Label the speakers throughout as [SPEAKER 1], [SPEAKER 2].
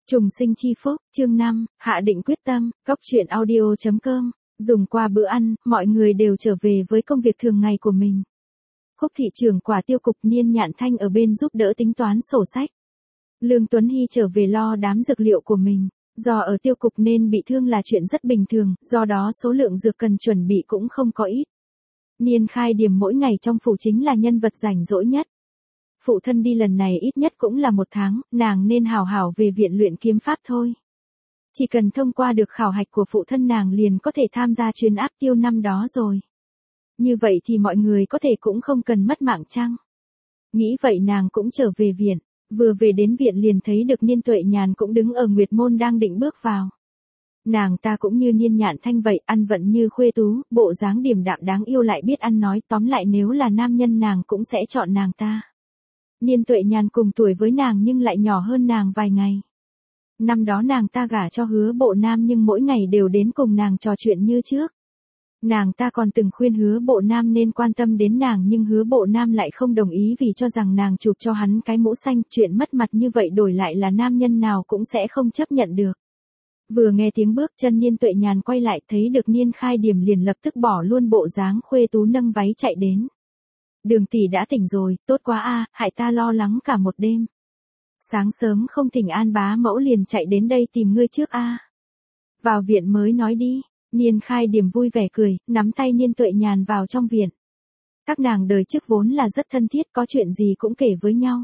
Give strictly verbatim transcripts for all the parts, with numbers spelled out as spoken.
[SPEAKER 1] Trùng sinh chi phúc, chương năm, hạ định quyết tâm, cóc truyện audio chấm com. Dùng qua bữa ăn, mọi người đều trở về với công việc thường ngày của mình. Khúc thị trưởng quả tiêu cục Niên Nhạn Thanh ở bên giúp đỡ tính toán sổ sách. Lương Tuấn Hy trở về lo đám dược liệu của mình. Do ở tiêu cục nên bị thương là chuyện rất bình thường, do đó số lượng dược cần chuẩn bị cũng không có ít. Niên Khai Điềm mỗi ngày trong phủ chính là nhân vật rảnh rỗi nhất. Phụ thân đi lần này ít nhất cũng là một tháng, nàng nên hào hảo về viện luyện kiếm pháp thôi. Chỉ cần thông qua được khảo hạch của phụ thân nàng liền có thể tham gia chuyến áp tiêu năm đó rồi. Như vậy thì mọi người có thể cũng không cần mất mạng chăng? Nghĩ vậy nàng cũng trở về viện, vừa về đến viện liền thấy được Niên Tuệ Nhàn cũng đứng ở Nguyệt Môn đang định bước vào. Nàng ta cũng như Niên Nhạn Thanh vậy, ăn vận như khuê tú, bộ dáng điềm đạm đáng yêu lại biết ăn nói, tóm lại nếu là nam nhân nàng cũng sẽ chọn nàng ta. Niên Tuệ Nhàn cùng tuổi với nàng nhưng lại nhỏ hơn nàng vài ngày. Năm đó nàng ta gả cho Hứa Bộ Nam nhưng mỗi ngày đều đến cùng nàng trò chuyện như trước. Nàng ta còn từng khuyên Hứa Bộ Nam nên quan tâm đến nàng nhưng Hứa Bộ Nam lại không đồng ý vì cho rằng nàng chụp cho hắn cái mũ xanh, chuyện mất mặt như vậy đổi lại là nam nhân nào cũng sẽ không chấp nhận được. Vừa nghe tiếng bước chân Niên Tuệ Nhàn quay lại thấy được Niên Khai Điềm liền lập tức bỏ luôn bộ dáng khuê tú nâng váy chạy đến. Đường tỷ đã tỉnh rồi, tốt quá a, hại ta lo lắng cả một đêm. Sáng sớm không thỉnh an bá mẫu liền chạy đến đây tìm ngươi trước a. Vào viện mới nói đi. Niên Khai Điềm vui vẻ cười, nắm tay Niên Tuệ Nhàn vào trong viện. Các nàng đời trước vốn là rất thân thiết, có chuyện gì cũng kể với nhau.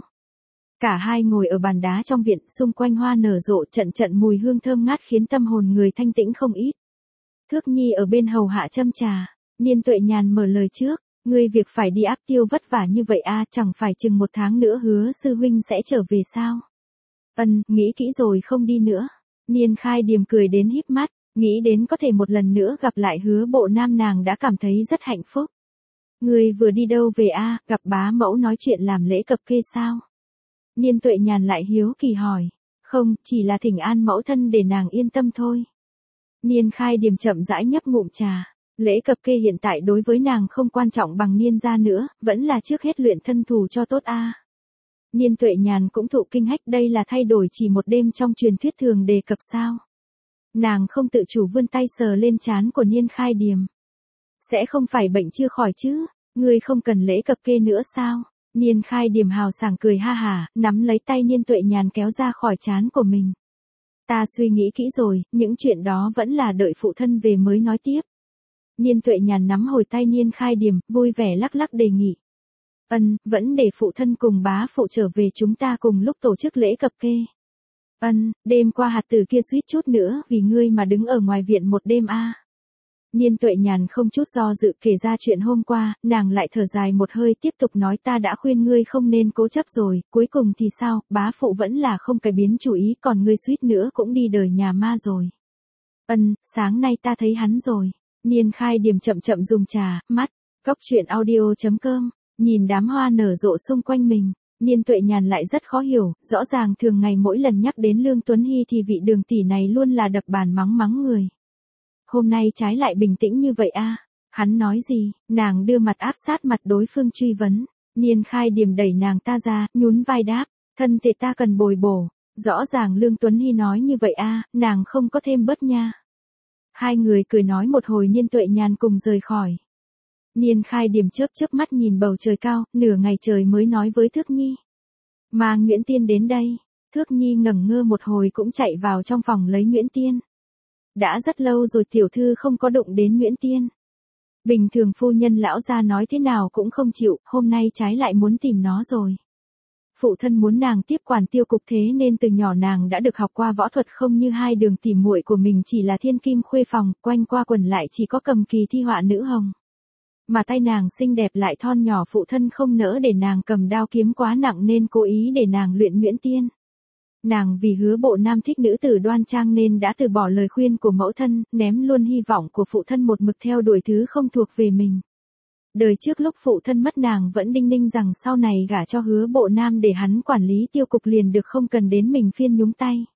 [SPEAKER 1] Cả hai ngồi ở bàn đá trong viện, xung quanh hoa nở rộ, trận trận mùi hương thơm ngát khiến tâm hồn người thanh tĩnh không ít. Thước Nhi ở bên hầu hạ châm trà, Niên Tuệ Nhàn mở lời trước. Ngươi việc phải đi áp tiêu vất vả như vậy a, chẳng phải chừng một tháng nữa Hứa sư huynh sẽ trở về sao? Ân, nghĩ kỹ rồi không đi nữa. Niên Khai Điềm cười đến híp mắt, nghĩ đến có thể một lần nữa gặp lại Hứa Bộ Nam nàng đã cảm thấy rất hạnh phúc. Ngươi vừa đi đâu về a, gặp bá mẫu nói chuyện làm lễ cập kê sao? Niên Tuệ Nhàn lại hiếu kỳ hỏi. Không, chỉ là thỉnh an mẫu thân để nàng yên tâm thôi. Niên Khai Điềm chậm rãi nhấp ngụm trà. Lễ cập kê hiện tại đối với nàng không quan trọng bằng Niên gia nữa, vẫn là trước hết luyện thân thù cho tốt a. Niên Tuệ Nhàn cũng thụ kinh hách, đây là thay đổi chỉ một đêm trong truyền thuyết thường đề cập sao. Nàng không tự chủ vươn tay sờ lên trán của Niên Khai Điềm. Sẽ không phải bệnh chưa khỏi chứ, ngươi không cần lễ cập kê nữa sao? Niên Khai Điềm hào sảng cười ha hả, nắm lấy tay Niên Tuệ Nhàn kéo ra khỏi trán của mình. Ta suy nghĩ kỹ rồi, những chuyện đó vẫn là đợi phụ thân về mới nói tiếp. Niên Tuệ Nhàn nắm hồi tay Niên Khai Điềm, vui vẻ lắc lắc đề nghị. Ân, vẫn để phụ thân cùng bá phụ trở về chúng ta cùng lúc tổ chức lễ cập kê. Ân, đêm qua hạt tử kia suýt chút nữa vì ngươi mà đứng ở ngoài viện một đêm a. Niên Tuệ Nhàn không chút do dự kể ra chuyện hôm qua, nàng lại thở dài một hơi tiếp tục nói ta đã khuyên ngươi không nên cố chấp rồi, cuối cùng thì sao, bá phụ vẫn là không cải biến chủ ý còn ngươi suýt nữa cũng đi đời nhà ma rồi. Ân, sáng nay ta thấy hắn rồi. Niên Khai Điềm chậm chậm dùng trà, mắt, cóc truyện audio chấm com, nhìn đám hoa nở rộ xung quanh mình, Niên Tuệ Nhàn lại rất khó hiểu, rõ ràng thường ngày mỗi lần nhắc đến Lương Tuấn Hy thì vị đường tỷ này luôn là đập bàn mắng mắng người. Hôm nay trái lại bình tĩnh như vậy a, hắn nói gì, nàng đưa mặt áp sát mặt đối phương truy vấn, Niên Khai Điềm đẩy nàng ta ra, nhún vai đáp, thân thể ta cần bồi bổ, rõ ràng Lương Tuấn Hy nói như vậy a, nàng không có thêm bớt nha. Hai người cười nói một hồi Niên Tuệ Nhàn cùng rời khỏi. Niên Khai Điềm chớp chớp mắt nhìn bầu trời cao, nửa ngày trời mới nói với Thước Nhi. Mang Nguyễn Tiên đến đây. Thước Nhi ngẩn ngơ một hồi cũng chạy vào trong phòng lấy Nguyễn Tiên. Đã rất lâu rồi tiểu thư không có đụng đến Nguyễn Tiên. Bình thường phu nhân lão gia nói thế nào cũng không chịu, hôm nay trái lại muốn tìm nó rồi. Phụ thân muốn nàng tiếp quản tiêu cục thế nên từ nhỏ nàng đã được học qua võ thuật không như hai đường tỉ muội của mình chỉ là thiên kim khuê phòng, quanh qua quần lại chỉ có cầm kỳ thi họa nữ hồng. Mà tay nàng xinh đẹp lại thon nhỏ phụ thân không nỡ để nàng cầm đao kiếm quá nặng nên cố ý để nàng luyện Nguyễn Tiên. Nàng vì Hứa Bộ Nam thích nữ tử đoan trang nên đã từ bỏ lời khuyên của mẫu thân, ném luôn hy vọng của phụ thân một mực theo đuổi thứ không thuộc về mình. Đời trước lúc phụ thân mất nàng vẫn đinh ninh rằng sau này gả cho Hứa Bộ Nam để hắn quản lý tiêu cục liền được không cần đến mình phiên nhúng tay.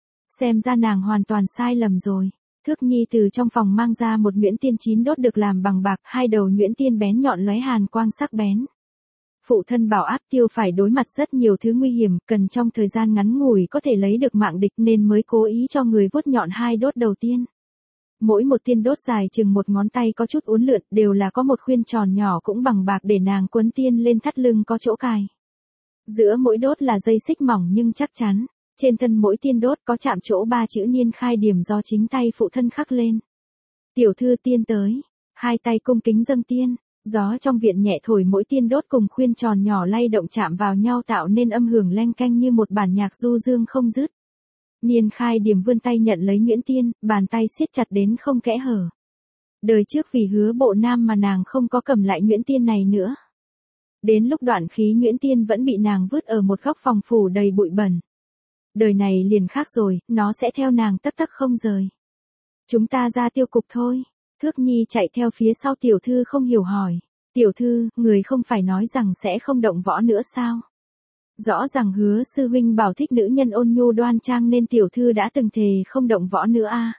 [SPEAKER 1] Xem ra nàng hoàn toàn sai lầm rồi. Thước Nhi từ trong phòng mang ra một nhuyễn tiên chín đốt được làm bằng bạc, hai đầu nhuyễn tiên bén nhọn lóe hàn quang sắc bén. Phụ thân bảo áp tiêu phải đối mặt rất nhiều thứ nguy hiểm, cần trong thời gian ngắn ngủi có thể lấy được mạng địch nên mới cố ý cho người vuốt nhọn hai đốt đầu tiên. Mỗi một tiên đốt dài chừng một ngón tay có chút uốn lượn, đều là có một khuyên tròn nhỏ cũng bằng bạc để nàng quấn tiên lên thắt lưng có chỗ cài. Giữa mỗi đốt là dây xích mỏng nhưng chắc chắn, trên thân mỗi tiên đốt có chạm chỗ ba chữ Niên Khai Điểm do chính tay phụ thân khắc lên. Tiểu thư tiên tới, hai tay cung kính dâng tiên, gió trong viện nhẹ thổi mỗi tiên đốt cùng khuyên tròn nhỏ lay động chạm vào nhau tạo nên âm hưởng leng keng như một bản nhạc du dương không dứt. Niên Khai Điểm vươn tay nhận lấy nhuyễn tiên, bàn tay siết chặt đến không kẽ hở. Đời trước vì hứa Bộ Nam mà nàng không có cầm lại nhuyễn tiên này nữa. Đến lúc đoạn khí nhuyễn tiên vẫn bị nàng vứt ở một góc phòng phủ đầy bụi bẩn. Đời này liền khác rồi, nó sẽ theo nàng tấc tấc không rời. Chúng ta ra tiêu cục thôi. Thước Nhi chạy theo phía sau tiểu thư không hiểu hỏi. Tiểu thư, người không phải nói rằng sẽ không động võ nữa sao? Rõ ràng hứa sư huynh bảo thích nữ nhân ôn nhu đoan trang nên tiểu thư đã từng thề không động võ nữa à.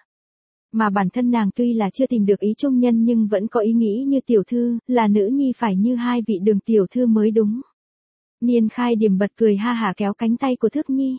[SPEAKER 1] Mà bản thân nàng tuy là chưa tìm được ý trung nhân nhưng vẫn có ý nghĩ như tiểu thư, là nữ nhi phải như hai vị Đường tiểu thư mới đúng. Niên Khai Điểm bật cười ha hả kéo cánh tay của Thước Nhi.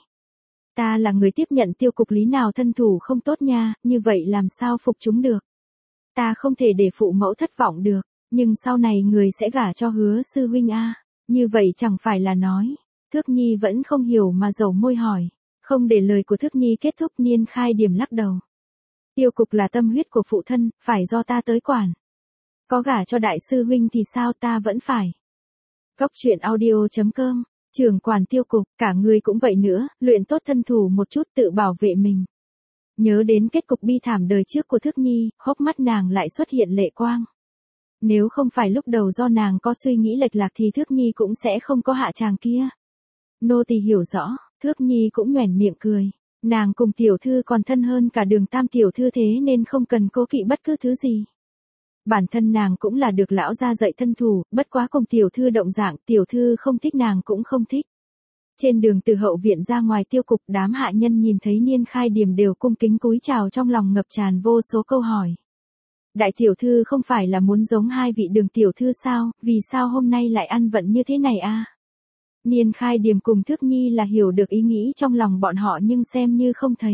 [SPEAKER 1] Ta là người tiếp nhận tiêu cục lý nào thân thủ không tốt nha, như vậy làm sao phục chúng được. Ta không thể để phụ mẫu thất vọng được, nhưng sau này người sẽ gả cho hứa sư huynh a, như vậy chẳng phải là nói. Thước Nhi vẫn không hiểu mà dầu môi hỏi, không để lời của Thước Nhi kết thúc Niên Khai Điểm lắc đầu. Tiêu cục là tâm huyết của phụ thân, phải do ta tới quản. Có gả cho đại sư huynh thì sao ta vẫn phải. Cốc truyện audio chấm com, trưởng quản tiêu cục, cả người cũng vậy nữa, luyện tốt thân thủ một chút tự bảo vệ mình. Nhớ đến kết cục bi thảm đời trước của Thước Nhi, hốc mắt nàng lại xuất hiện lệ quang. Nếu không phải lúc đầu do nàng có suy nghĩ lệch lạc thì Thước Nhi cũng sẽ không có hạ tràng kia. Nô tỳ hiểu rõ, Thước Nhi cũng nhoẻn miệng cười. Nàng cùng tiểu thư còn thân hơn cả Đường tam tiểu thư thế nên không cần cố kỵ bất cứ thứ gì. Bản thân nàng cũng là được lão gia dạy thân thủ, bất quá cùng tiểu thư động dạng, tiểu thư không thích nàng cũng không thích. Trên đường từ hậu viện ra ngoài tiêu cục, đám hạ nhân nhìn thấy Niên Khai Điểm đều cung kính cúi chào, trong lòng ngập tràn vô số câu hỏi. Đại tiểu thư không phải là muốn giống hai vị Đường tiểu thư sao, vì sao hôm nay lại ăn vận như thế này a? Niên Khai Điểm cùng Thước Nhi là hiểu được ý nghĩ trong lòng bọn họ nhưng xem như không thấy.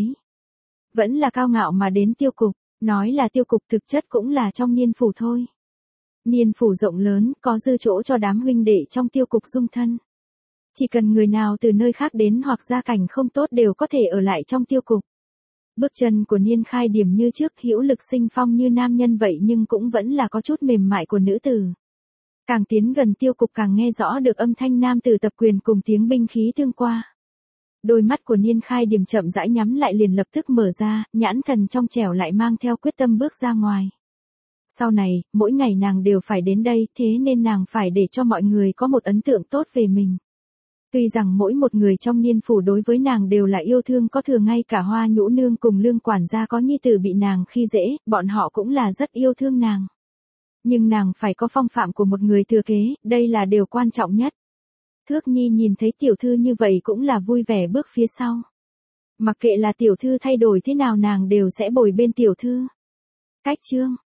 [SPEAKER 1] Vẫn là cao ngạo mà đến tiêu cục, nói là tiêu cục thực chất cũng là trong Niên phủ thôi. Niên phủ rộng lớn, có dư chỗ cho đám huynh đệ trong tiêu cục dung thân. Chỉ cần người nào từ nơi khác đến hoặc gia cảnh không tốt đều có thể ở lại trong tiêu cục. Bước chân của Niên Khai Điểm như trước hữu lực sinh phong như nam nhân vậy nhưng cũng vẫn là có chút mềm mại của nữ tử. Càng tiến gần tiêu cục càng nghe rõ được âm thanh nam tử tập quyền cùng tiếng binh khí tương qua. Đôi mắt của Niên Khai Điểm chậm rãi nhắm lại liền lập tức mở ra, nhãn thần trong trẻo lại mang theo quyết tâm bước ra ngoài. Sau này, mỗi ngày nàng đều phải đến đây, thế nên nàng phải để cho mọi người có một ấn tượng tốt về mình. Tuy rằng mỗi một người trong Niên phủ đối với nàng đều là yêu thương có thừa, ngay cả Hoa Nhũ nương cùng Lương quản gia có nhi tử bị nàng khi dễ, bọn họ cũng là rất yêu thương nàng. Nhưng nàng phải có phong phạm của một người thừa kế, đây là điều quan trọng nhất. Thước Nhi nhìn thấy tiểu thư như vậy cũng là vui vẻ bước phía sau. Mặc kệ là tiểu thư thay đổi thế nào nàng đều sẽ bồi bên tiểu thư. Cách chương